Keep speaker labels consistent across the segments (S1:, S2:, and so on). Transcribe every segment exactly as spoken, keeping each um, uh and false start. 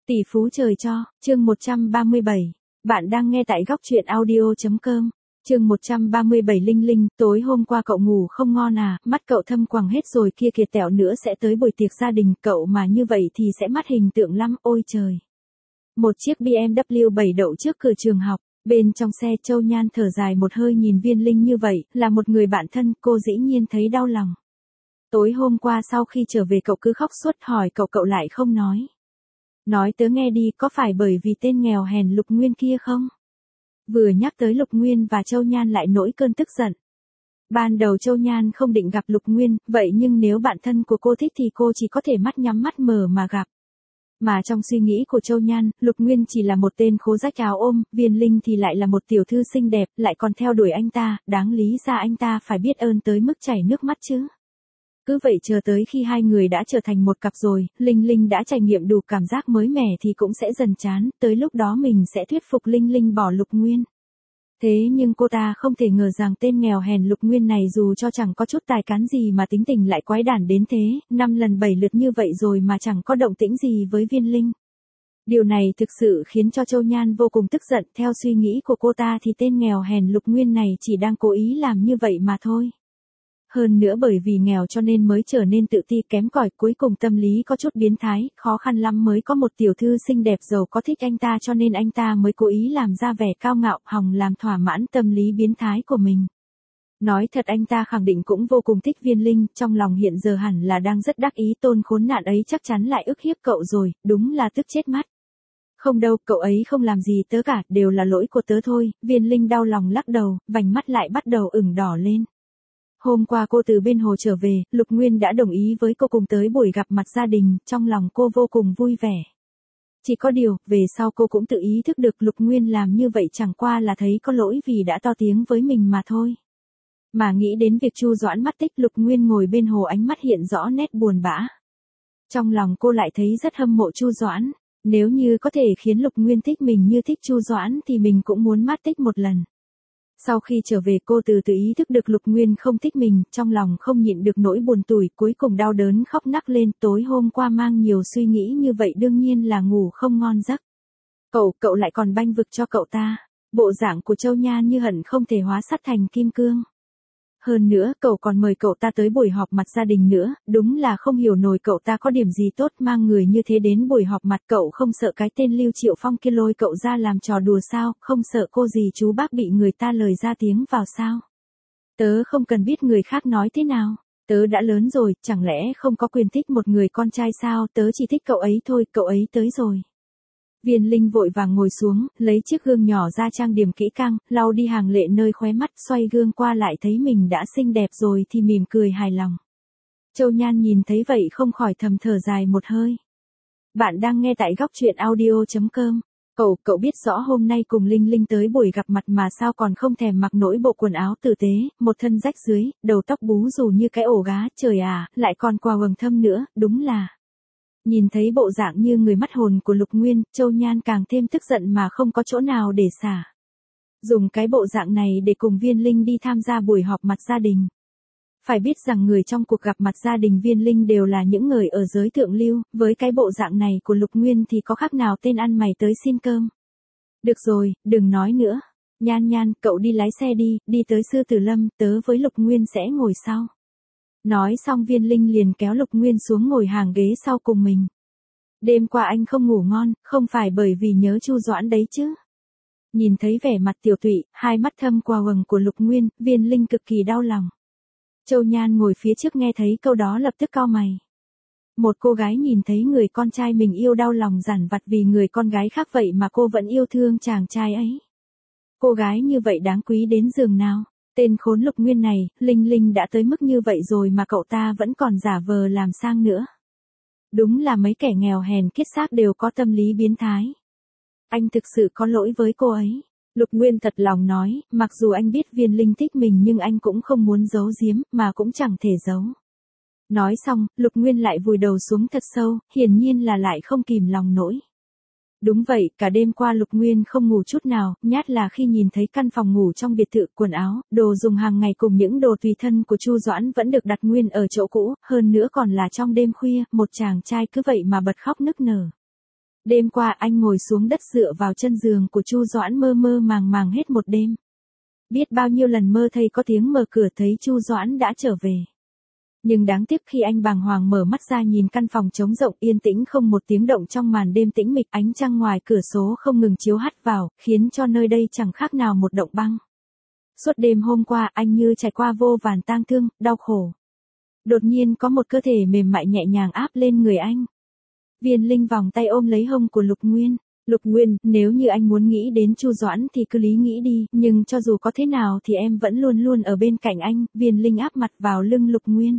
S1: Tỷ phú trời cho, chương một trăm ba mươi bảy. Bạn đang nghe tại góc truyện audio.com. Chương một trăm ba mươi bảy. Linh Linh, tối hôm qua cậu ngủ không ngon à, mắt cậu thâm quầng hết rồi kia kìa, tẹo nữa sẽ tới buổi tiệc gia đình, cậu mà như vậy thì sẽ mất hình tượng lắm, ôi trời. Một chiếc bê em vê bảy đậu trước cửa trường học, bên trong xe Châu Nhan thở dài một hơi nhìn Viên Linh như vậy, là một người bạn thân, cô dĩ nhiên thấy đau lòng. Tối hôm qua sau khi trở về cậu cứ khóc suốt, hỏi cậu cậu lại không nói. Nói tớ nghe đi, có phải bởi vì tên nghèo hèn Lục Nguyên kia không? Vừa nhắc tới Lục Nguyên và Châu Nhan lại nổi cơn tức giận. Ban đầu Châu Nhan không định gặp Lục Nguyên, vậy nhưng nếu bạn thân của cô thích thì cô chỉ có thể mắt nhắm mắt mở mà gặp. Mà trong suy nghĩ của Châu Nhan, Lục Nguyên chỉ là một tên khố rách áo ôm, Viên Linh thì lại là một tiểu thư xinh đẹp, lại còn theo đuổi anh ta, đáng lý ra anh ta phải biết ơn tới mức chảy nước mắt chứ. Cứ vậy chờ tới khi hai người đã trở thành một cặp rồi, Linh Linh đã trải nghiệm đủ cảm giác mới mẻ thì cũng sẽ dần chán, tới lúc đó mình sẽ thuyết phục Linh Linh bỏ Lục Nguyên. Thế nhưng cô ta không thể ngờ rằng tên nghèo hèn Lục Nguyên này dù cho chẳng có chút tài cán gì mà tính tình lại quái đản đến thế, năm lần bảy lượt như vậy rồi mà chẳng có động tĩnh gì với Viên Linh. Điều này thực sự khiến cho Châu Nhan vô cùng tức giận, theo suy nghĩ của cô ta thì tên nghèo hèn Lục Nguyên này chỉ đang cố ý làm như vậy mà thôi. Hơn nữa bởi vì nghèo cho nên mới trở nên tự ti kém cỏi, cuối cùng tâm lý có chút biến thái, khó khăn lắm mới có một tiểu thư xinh đẹp giàu có thích anh ta cho nên anh ta mới cố ý làm ra vẻ cao ngạo, hòng làm thỏa mãn tâm lý biến thái của mình. Nói thật anh ta khẳng định cũng vô cùng thích Viên Linh, trong lòng hiện giờ hẳn là đang rất đắc ý, tôn khốn nạn ấy chắc chắn lại ức hiếp cậu rồi, đúng là tức chết mắt. Không đâu, cậu ấy không làm gì tớ cả, đều là lỗi của tớ thôi, Viên Linh đau lòng lắc đầu, vành mắt lại bắt đầu ửng đỏ lên. Hôm qua cô từ bên hồ trở về, Lục Nguyên đã đồng ý với cô cùng tới buổi gặp mặt gia đình, trong lòng cô vô cùng vui vẻ. Chỉ có điều, về sau cô cũng tự ý thức được Lục Nguyên làm như vậy chẳng qua là thấy có lỗi vì đã to tiếng với mình mà thôi. Mà nghĩ đến việc Chu Doãn mất tích, Lục Nguyên ngồi bên hồ ánh mắt hiện rõ nét buồn bã. Trong lòng cô lại thấy rất hâm mộ Chu Doãn, nếu như có thể khiến Lục Nguyên thích mình như thích Chu Doãn thì mình cũng muốn mất tích một lần. Sau khi trở về cô từ từ ý thức được Lục Nguyên không thích mình, trong lòng không nhịn được nỗi buồn tủi, cuối cùng đau đớn khóc nấc lên, tối hôm qua mang nhiều suy nghĩ như vậy đương nhiên là ngủ không ngon giấc. Cậu, cậu lại còn banh vực cho cậu ta, bộ dạng của Châu Nhan như hận không thể hóa sắt thành kim cương. Hơn nữa, cậu còn mời cậu ta tới buổi họp mặt gia đình nữa, đúng là không hiểu nổi cậu ta có điểm gì tốt mang người như thế đến buổi họp mặt, cậu không sợ cái tên Lưu Triệu Phong kia lôi cậu ra làm trò đùa sao, không sợ cô dì chú bác bị người ta lời ra tiếng vào sao. Tớ không cần biết người khác nói thế nào, tớ đã lớn rồi, chẳng lẽ không có quyền thích một người con trai sao, tớ chỉ thích cậu ấy thôi, cậu ấy tới rồi. Viên Linh vội vàng ngồi xuống, lấy chiếc gương nhỏ ra trang điểm kỹ càng, lau đi hàng lệ nơi khóe mắt, xoay gương qua lại thấy mình đã xinh đẹp rồi thì mỉm cười hài lòng. Châu Nhan nhìn thấy vậy không khỏi thầm thở dài một hơi. Bạn đang nghe tại góc truyện audio.com. Cậu, cậu biết rõ hôm nay cùng Linh Linh tới buổi gặp mặt mà sao còn không thèm mặc nổi bộ quần áo tử tế, một thân rách dưới, đầu tóc bú rủ như cái ổ gá, trời à, lại còn quà quầng thâm nữa, đúng là. Nhìn thấy bộ dạng như người mất hồn của Lục Nguyên, Châu Nhan càng thêm tức giận mà không có chỗ nào để xả. Dùng cái bộ dạng này để cùng Viên Linh đi tham gia buổi họp mặt gia đình. Phải biết rằng người trong cuộc gặp mặt gia đình Viên Linh đều là những người ở giới thượng lưu, với cái bộ dạng này của Lục Nguyên thì có khác nào tên ăn mày tới xin cơm. Được rồi, đừng nói nữa. Nhan Nhan, cậu đi lái xe đi, đi tới Sư Tử Lâm, tớ với Lục Nguyên sẽ ngồi sau. Nói xong Viên Linh liền kéo Lục Nguyên xuống ngồi hàng ghế sau cùng mình. Đêm qua anh không ngủ ngon, không phải bởi vì nhớ Chu Doãn đấy chứ. Nhìn thấy vẻ mặt tiểu tụy, hai mắt thâm quà quầng của Lục Nguyên, Viên Linh cực kỳ đau lòng. Châu Nhan ngồi phía trước nghe thấy câu đó lập tức cau mày. Một cô gái nhìn thấy người con trai mình yêu đau lòng dằn vặt vì người con gái khác vậy mà cô vẫn yêu thương chàng trai ấy. Cô gái như vậy đáng quý đến giường nào. Tên khốn Lục Nguyên này, Linh Linh đã tới mức như vậy rồi mà cậu ta vẫn còn giả vờ làm sang nữa. Đúng là mấy kẻ nghèo hèn kiết xác đều có tâm lý biến thái. Anh thực sự có lỗi với cô ấy. Lục Nguyên thật lòng nói, mặc dù anh biết Viên Linh thích mình nhưng anh cũng không muốn giấu giếm, mà cũng chẳng thể giấu. Nói xong, Lục Nguyên lại vùi đầu xuống thật sâu, hiển nhiên là lại không kìm lòng nổi. Đúng vậy, cả đêm qua Lục Nguyên không ngủ chút nào, nhát là khi nhìn thấy căn phòng ngủ trong biệt thự, quần áo, đồ dùng hàng ngày cùng những đồ tùy thân của Chu Doãn vẫn được đặt nguyên ở chỗ cũ, hơn nữa còn là trong đêm khuya, một chàng trai cứ vậy mà bật khóc nức nở. Đêm qua anh ngồi xuống đất dựa vào chân giường của Chu Doãn mơ mơ màng màng hết một đêm. Biết bao nhiêu lần mơ thấy có tiếng mở cửa thấy Chu Doãn đã trở về. Nhưng đáng tiếc khi anh bàng hoàng mở mắt ra nhìn căn phòng trống rộng yên tĩnh không một tiếng động trong màn đêm tĩnh mịch, ánh trăng ngoài cửa sổ không ngừng chiếu hắt vào, khiến cho nơi đây chẳng khác nào một động băng. Suốt đêm hôm qua anh như trải qua vô vàn tang thương, đau khổ. Đột nhiên có một cơ thể mềm mại nhẹ nhàng áp lên người anh. Viên Linh vòng tay ôm lấy hông của Lục Nguyên. Lục Nguyên, nếu như anh muốn nghĩ đến Chu Doãn thì cứ lý nghĩ đi, nhưng cho dù có thế nào thì em vẫn luôn luôn ở bên cạnh anh. Viên Linh áp mặt vào lưng Lục Nguyên.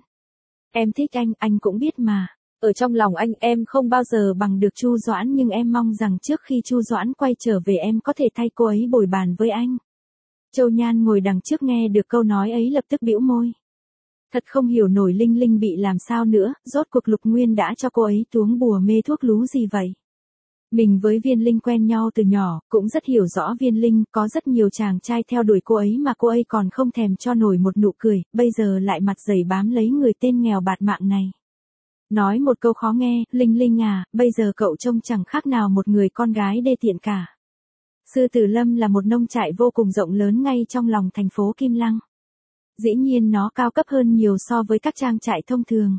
S1: Em thích anh, anh cũng biết mà. Ở trong lòng anh em không bao giờ bằng được Chu Doãn, nhưng em mong rằng trước khi Chu Doãn quay trở về em có thể thay cô ấy bồi bàn với anh. Châu Nhan ngồi đằng trước nghe được câu nói ấy lập tức bĩu môi. Thật không hiểu nổi Linh Linh bị làm sao nữa, rốt cuộc Lục Nguyên đã cho cô ấy tuống bùa mê thuốc lú gì vậy? Mình với Viên Linh quen nhau từ nhỏ, cũng rất hiểu rõ Viên Linh, có rất nhiều chàng trai theo đuổi cô ấy mà cô ấy còn không thèm cho nổi một nụ cười, bây giờ lại mặt dày bám lấy người tên nghèo bạt mạng này. Nói một câu khó nghe, Linh Linh à, bây giờ cậu trông chẳng khác nào một người con gái đê tiện cả. Sư Tử Lâm là một nông trại vô cùng rộng lớn ngay trong lòng thành phố Kim Lăng. Dĩ nhiên nó cao cấp hơn nhiều so với các trang trại thông thường.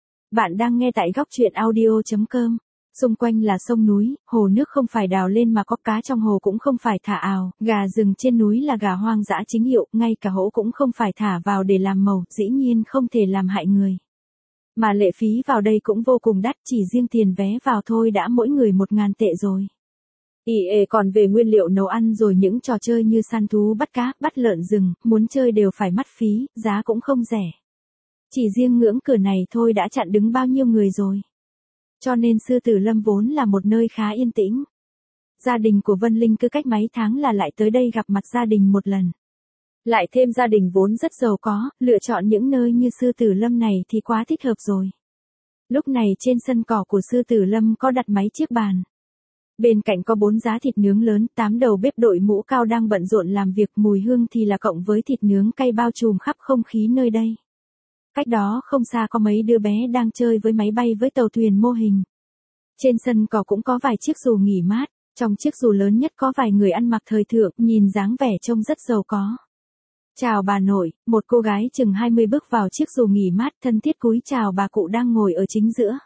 S1: Bạn đang nghe tại góc truyện audio chấm com. Xung quanh là sông núi, hồ nước không phải đào lên mà có cá trong hồ cũng không phải thả ào, gà rừng trên núi là gà hoang dã chính hiệu, ngay cả hổ cũng không phải thả vào để làm màu, dĩ nhiên không thể làm hại người. Mà lệ phí vào đây cũng vô cùng đắt, chỉ riêng tiền vé vào thôi đã mỗi người một ngàn tệ rồi. Ý ê còn về nguyên liệu nấu ăn rồi những trò chơi như săn thú bắt cá, bắt lợn rừng, muốn chơi đều phải mất phí, giá cũng không rẻ. Chỉ riêng ngưỡng cửa này thôi đã chặn đứng bao nhiêu người rồi. Cho nên Sư Tử Lâm vốn là một nơi khá yên tĩnh. Gia đình của Vân Linh cứ cách mấy tháng là lại tới đây gặp mặt gia đình một lần. Lại thêm gia đình vốn rất giàu có, lựa chọn những nơi như Sư Tử Lâm này thì quá thích hợp rồi. Lúc này trên sân cỏ của Sư Tử Lâm có đặt mấy chiếc bàn. Bên cạnh có bốn giá thịt nướng lớn, tám đầu bếp đội mũ cao đang bận rộn làm việc, mùi hương thì là cộng với thịt nướng cay bao trùm khắp không khí nơi đây. Cách đó không xa có mấy đứa bé đang chơi với máy bay với tàu thuyền mô hình. Trên sân cỏ cũng có vài chiếc dù nghỉ mát, trong chiếc dù lớn nhất có vài người ăn mặc thời thượng, nhìn dáng vẻ trông rất giàu có. Chào bà nội, một cô gái chừng hai mươi bước vào chiếc dù nghỉ mát thân thiết cúi chào bà cụ đang ngồi ở chính giữa.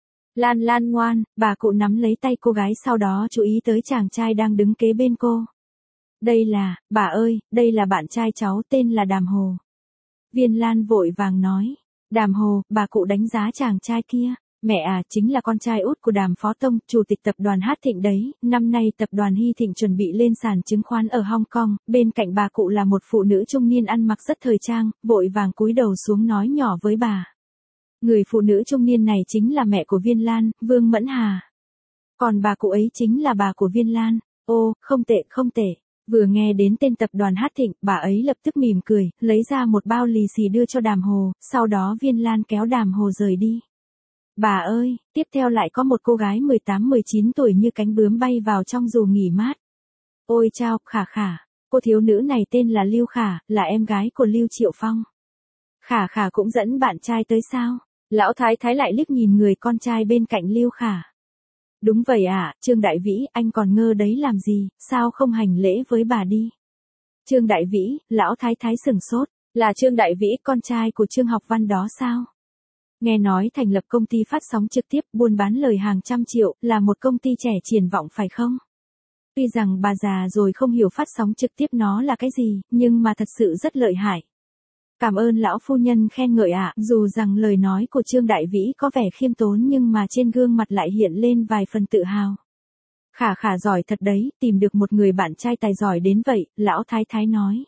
S1: Lan Lan ngoan, bà cụ nắm lấy tay cô gái sau đó chú ý tới chàng trai đang đứng kế bên cô. Đây là, bà ơi, đây là bạn trai cháu tên là Đàm Hồ. Viên Lan vội vàng nói. Đàm Hồ, bà cụ đánh giá chàng trai kia. Mẹ à, chính là con trai út của Đàm Phó Tông, chủ tịch tập đoàn Hát Thịnh đấy. Năm nay tập đoàn Hy Thịnh chuẩn bị lên sàn chứng khoán ở Hong Kong. Bên cạnh bà cụ là một phụ nữ trung niên ăn mặc rất thời trang, vội vàng cúi đầu xuống nói nhỏ với bà. Người phụ nữ trung niên này chính là mẹ của Viên Lan, Vương Mẫn Hà. Còn bà cụ ấy chính là bà của Viên Lan. Ô, không tệ, không tệ. Vừa nghe đến tên tập đoàn Hát Thịnh, bà ấy lập tức mỉm cười, lấy ra một bao lì xì đưa cho Đàm Hồ, sau đó Viên Lan kéo Đàm Hồ rời đi. Bà ơi, tiếp theo lại có một cô gái mười tám mười chín tuổi như cánh bướm bay vào trong dù nghỉ mát. Ôi chao, Khả Khả, cô thiếu nữ này tên là Lưu Khả, là em gái của Lưu Triệu Phong. Khả Khả cũng dẫn bạn trai tới sao? Lão Thái Thái lại liếc nhìn người con trai bên cạnh Lưu Khả. Đúng vậy ạ, à, Trương Đại Vĩ, anh còn ngơ đấy làm gì, sao không hành lễ với bà đi? Trương Đại Vĩ, Lão Thái Thái sửng sốt, là Trương Đại Vĩ, con trai của Trương Học Văn đó sao? Nghe nói thành lập công ty phát sóng trực tiếp buôn bán lời hàng trăm triệu, là một công ty trẻ triển vọng phải không? Tuy rằng bà già rồi không hiểu phát sóng trực tiếp nó là cái gì, nhưng mà thật sự rất lợi hại. Cảm ơn lão phu nhân khen ngợi ạ, dù rằng lời nói của Trương Đại Vĩ có vẻ khiêm tốn nhưng mà trên gương mặt lại hiện lên vài phần tự hào. Khả Khả giỏi thật đấy, tìm được một người bạn trai tài giỏi đến vậy, Lão Thái Thái nói.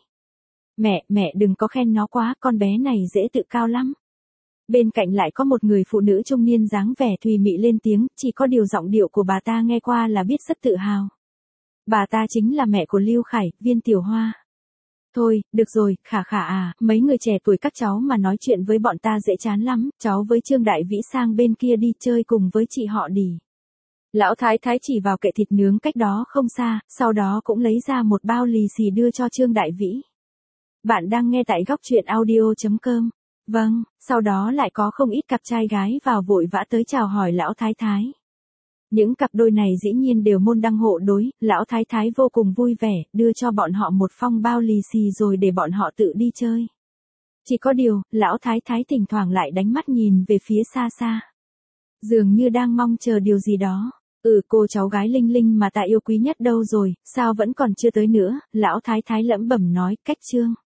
S1: Mẹ, mẹ đừng có khen nó quá, con bé này dễ tự cao lắm. Bên cạnh lại có một người phụ nữ trung niên dáng vẻ thùy mị lên tiếng, chỉ có điều giọng điệu của bà ta nghe qua là biết rất tự hào. Bà ta chính là mẹ của Lưu Khải, Viên Tiểu Hoa. Thôi, được rồi, Khả Khả à, mấy người trẻ tuổi các cháu mà nói chuyện với bọn ta dễ chán lắm, cháu với Trương Đại Vĩ sang bên kia đi chơi cùng với chị họ đi. Lão Thái Thái chỉ vào kệ thịt nướng cách đó không xa, sau đó cũng lấy ra một bao lì xì đưa cho Trương Đại Vĩ. Bạn đang nghe tại góc truyện audio chấm com. Vâng, sau đó lại có không ít cặp trai gái vào vội vã tới chào hỏi Lão Thái Thái. Những cặp đôi này dĩ nhiên đều môn đăng hộ đối, lão thái thái vô cùng vui vẻ, đưa cho bọn họ một phong bao lì xì rồi để bọn họ tự đi chơi. Chỉ có điều, lão thái thái thỉnh thoảng lại đánh mắt nhìn về phía xa xa. Dường như đang mong chờ điều gì đó. Ừ, cô cháu gái Linh Linh mà ta yêu quý nhất đâu rồi, sao vẫn còn chưa tới nữa, lão thái thái lẩm bẩm nói, cách trương.